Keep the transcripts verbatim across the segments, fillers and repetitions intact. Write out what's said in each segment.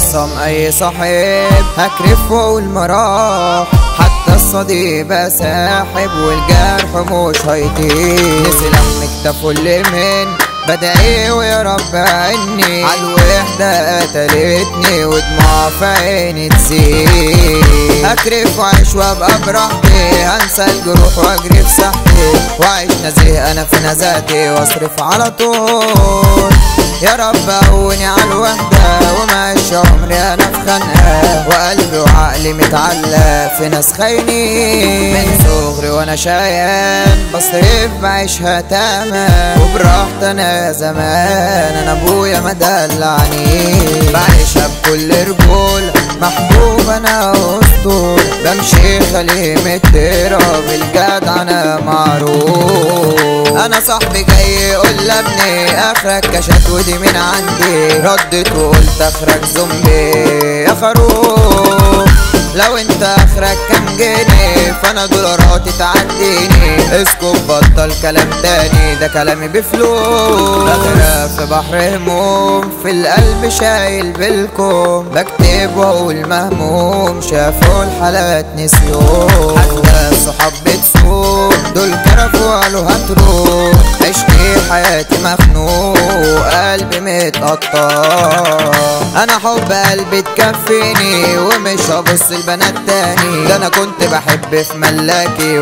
خصم اي صاحب هكرف والمراح، حتى الصديق ساحب والجرح مش هيطير. نسي لما اكتفوا اللي من بدعي ويا رب عني عالوحدة قتلتني ودموع في عيني تزيد. هكرف وعيش وابقى براحتي، هنسى الجروح واجري في صحتي، وعيش نزيه انا في نزاتي واصرف على طول. يا رب قوني عالوحدة ومعيش عمري انا في خنقة، وقلبي وعقلي متعلق في ناس خاينين. من صغري وانا شايان بصرف بعيشها تمام، وبراحتي انا يا زمان انا ابويا ما دلعني. بعيشها بكل رجولة محبوب انا اسطول، بمشي خليه متراب الجدع انا معروف. انا صاحبي جاي يقول لابني اخرك كشات ودي من عندي، ردت وقلت اخرك زومبي يا خروف. لو انت اخرك كام جنيه فانا دولاراتي تعديني، اسكت بطل كلام تاني ده كلامي بفلوس. بغرق في بحر هموم في القلب شايل بالكم، بكتب واقول مهموم شافوا الحالات نسيوم. حتى الصحاب بتسوق دول كرفوا قالوا هتروح، عشقي حياتي مخنوق قلبي متقطع. انا حب قلبي تكفيني ومش هبص البنات تاني، ده انا كنت بحب في ملاكي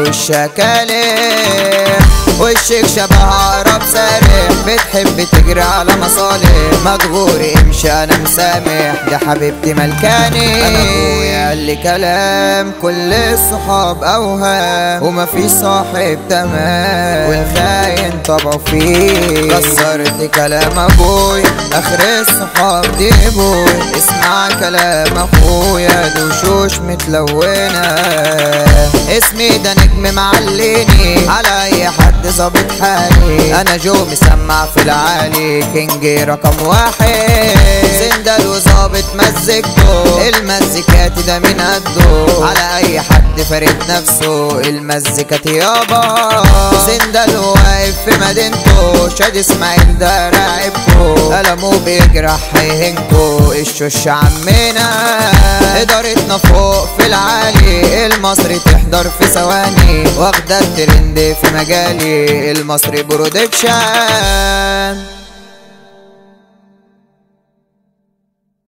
والشكالي، وشك شبه عقرب سارح بتحب تجري على مصالح، مدغوري امشي انا مسامح دي حبيبتي ملكاني. انا ابويا قال لي كلام كل الصحاب اوهام، ومفيش صاحب تمام والخاين طبعه فيه. كسرت كلام ابوي اخر الصحاب دي بوي، اسمع كلام اخويا دي وشوش متلونه، اسمي ده نجم معليني على اي حد ظابط حالي. انا جو مسمع في العالي كينج رقم واحد، سندل وظابط مزجته المزيكات ده من قده، على اي حد فارد نفسه المزيكات يابا. سندل واقف في مدينته شاد اسماعيل ده راعبكو، قلمه بيجرح هيهنكو الشوش عمنا. ادارتنا فوق في العالي المصري تحضر في ثواني، واخده الترند في مجالي المصري برودكشن.